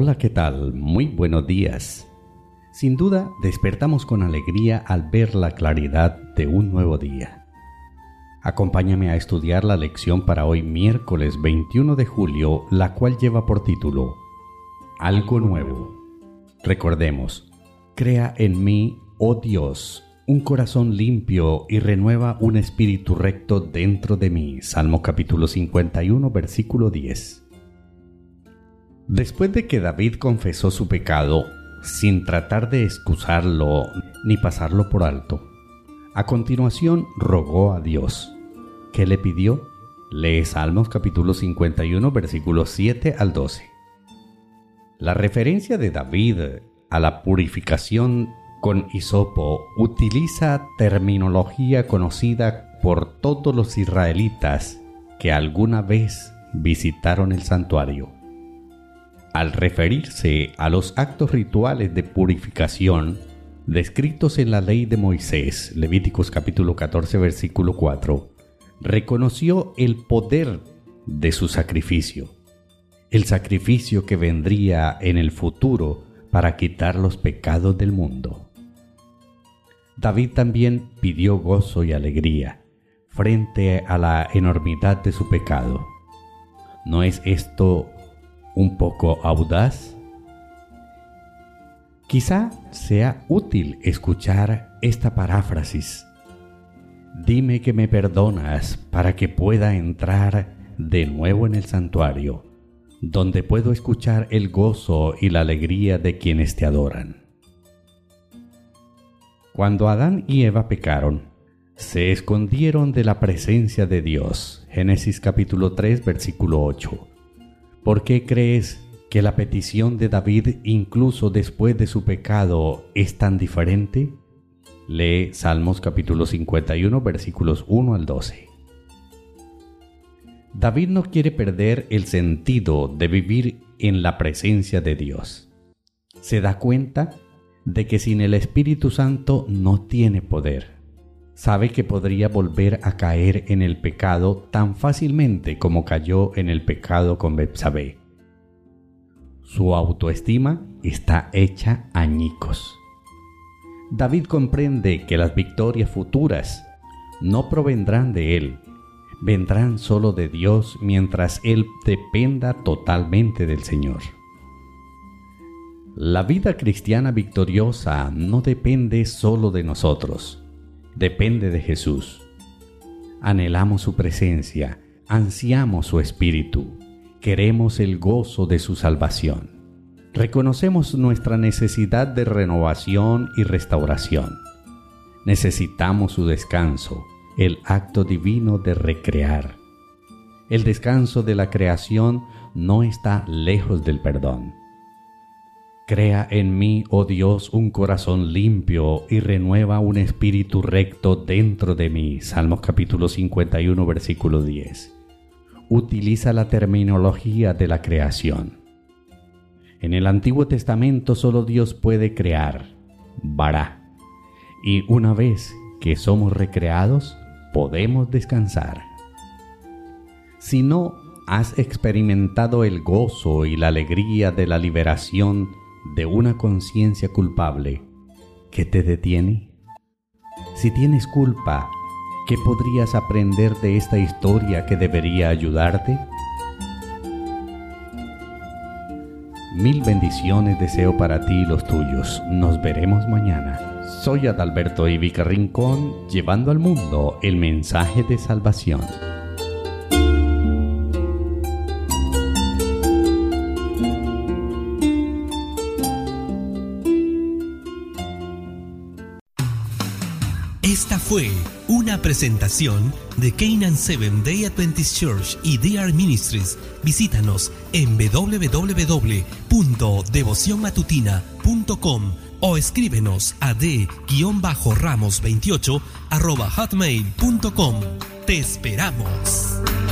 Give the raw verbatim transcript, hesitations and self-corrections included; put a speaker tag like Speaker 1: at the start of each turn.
Speaker 1: Hola, ¿qué tal? Muy buenos días. Sin duda, despertamos con alegría al ver la claridad de un nuevo día. Acompáñame a estudiar la lección para hoy miércoles veintiuno de julio, la cual lleva por título Algo Nuevo. Recordemos, crea en mí, oh Dios, un corazón limpio y renueva un espíritu recto dentro de mí. Salmo capítulo cincuenta y uno, versículo diez. Después de que David confesó su pecado, sin tratar de excusarlo ni pasarlo por alto, a continuación rogó a Dios. ¿Qué le pidió? Lee Salmos capítulo cincuenta y uno, versículos siete al doce. La referencia de David a la purificación con hisopo utiliza terminología conocida por todos los israelitas que alguna vez visitaron el santuario. Al referirse a los actos rituales de purificación descritos en la ley de Moisés, Levíticos capítulo catorce, versículo cuatro, reconoció el poder de su sacrificio, el sacrificio que vendría en el futuro para quitar los pecados del mundo. David también pidió gozo y alegría frente a la enormidad de su pecado. ¿No es esto un poco audaz? Quizá sea útil escuchar esta paráfrasis. Dime que me perdonas para que pueda entrar de nuevo en el santuario, donde puedo escuchar el gozo y la alegría de quienes te adoran. Cuando Adán y Eva pecaron, se escondieron de la presencia de Dios. Génesis capítulo tres, versículo ocho. ¿Por qué crees que la petición de David, incluso después de su pecado, es tan diferente? Lee Salmos capítulo cincuenta y uno, versículos uno al doce. David no quiere perder el sentido de vivir en la presencia de Dios. Se da cuenta de que sin el Espíritu Santo no tiene poder. Sabe que podría volver a caer en el pecado tan fácilmente como cayó en el pecado con Betsabé. Su autoestima está hecha añicos. David comprende que las victorias futuras no provendrán de él, vendrán solo de Dios mientras él dependa totalmente del Señor. La vida cristiana victoriosa no depende solo de nosotros. Depende de Jesús. Anhelamos su presencia, ansiamos su espíritu, queremos el gozo de su salvación. Reconocemos nuestra necesidad de renovación y restauración. Necesitamos su descanso, el acto divino de recrear. El descanso de la creación no está lejos del perdón. Crea en mí, oh Dios, un corazón limpio y renueva un espíritu recto dentro de mí. Salmos capítulo cincuenta y uno, versículo diez. Utiliza la terminología de la creación. En el Antiguo Testamento solo Dios puede crear, bará. Y una vez que somos recreados, podemos descansar. Si no has experimentado el gozo y la alegría de la liberación de una conciencia culpable, ¿qué te detiene? Si tienes culpa, ¿qué podrías aprender de esta historia que debería ayudarte? Mil bendiciones deseo para ti y los tuyos. Nos veremos mañana. Soy Adalberto Ivica Rincón, llevando al mundo el mensaje de salvación.
Speaker 2: Esta fue una presentación de Canaan Seventh Day Adventist Church y D R Ministries. Visítanos en doble u doble u doble u punto devoción matutina punto com o escríbenos a d ramos veintiocho arroba hotmail punto com. Te esperamos.